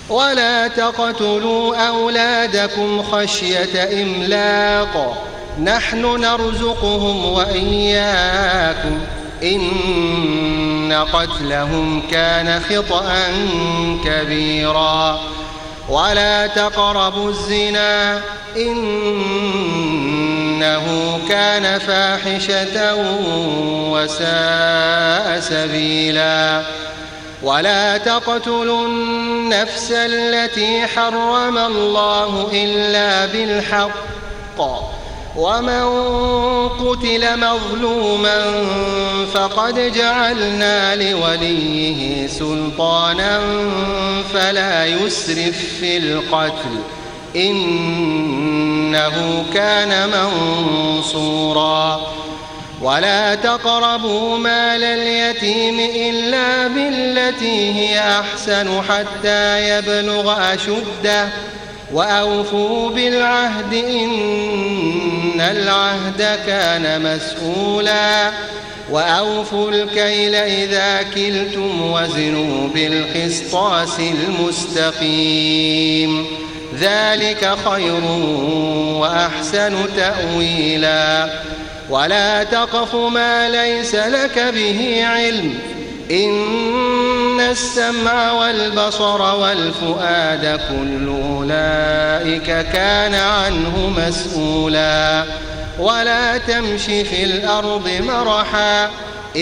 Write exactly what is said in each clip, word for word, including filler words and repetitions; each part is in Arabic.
ولا تقتلوا أولادكم خشية إملاق نحن نرزقهم وإياكم إن قتلهم كان خطأ كبيرا ولا تقربوا الزنا إنه كان فاحشة وساء سبيلا ولا تقتلوا النفس التي حرم الله إلا بالحق ومن قتل مظلوما فقد جعلنا لوليه سلطانا فلا يسرف في القتل إنه كان منصورا ولا تقربوا مال اليتيم إلا بالتي هي أحسن حتى يبلغ أشده وأوفوا بالعهد إن العهد كان مسؤولا وأوفوا الكيل إذا كلتم وزنوا بالقسطاس المستقيم ذلك خير وأحسن تأويلا ولا تقف ما ليس لك به علم إن السمع والبصر والفؤاد كل أولئك كان عنه مسؤولا ولا تمش في الأرض مرحا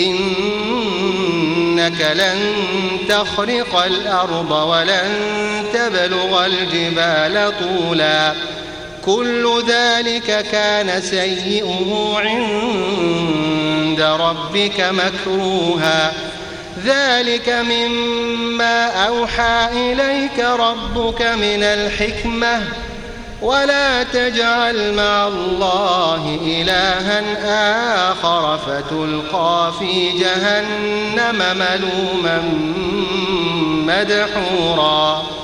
إنك لن تخرق الأرض ولن تبلغ الجبال طولا كل ذلك كان سيئه عند ربك مكروها ذلك مما أوحى إليك ربك من الحكمة ولا تجعل مع الله إلها آخر فتلقى في جهنم ملوما مدحورا.